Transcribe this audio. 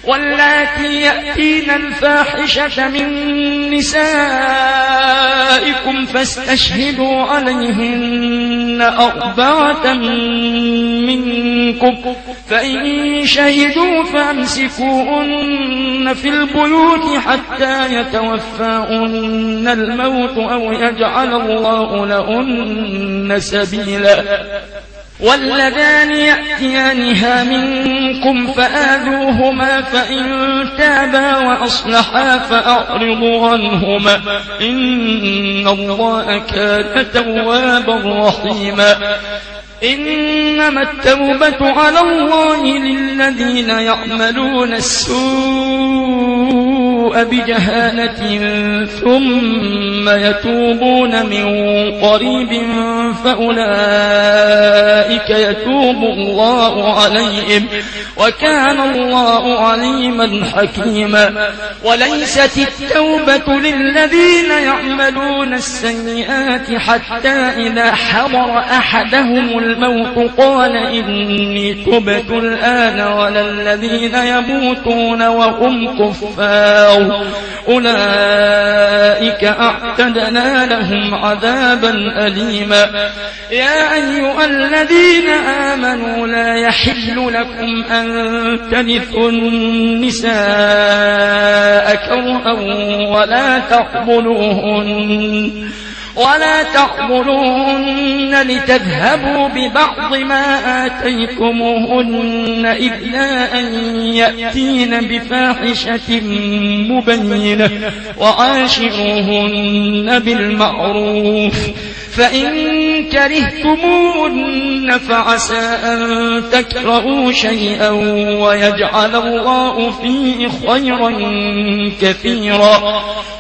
واللاتي يأتين الفاحشة من نسائكم فاستشهدوا عليهن 4 منكم، فإن شهدوا فأمسكوهن في البيوت حتى يتوفاهن الموت أو يجعل الله لهن سبيلا. واللذان يأتيانها منكم فآذوهما، فإن تابا وأصلحا فأعرضوا عنهما، إن الله كان توابا رحيما. إنما التوبة على الله للذين يعملون السوء بجهالة ثم يتوبون من قريب فأولئك يتوب الله عليهم، وكان الله عليما حكيما. وليست التوبة للذين يعملون السيئات حتى إذا حضر أحدهم الموت قال إني تبت الآن، ولا الذين يموتون وهم كفار أولئك أعتدنا لهم عذابا أليما. يا أيها الذين آمنوا لا يحل لكم أن ترثوا النساء كرها ولا تقبلوهن لتذهبوا ببعض ما آتيتموهن إلا أن يأتين بفاحشة مبينة، وعاشروهن بالمعروف. فإن كرهتموهن فعسى أن تكرهوا شيئا ويجعل الله فيه خيرا كثيرا.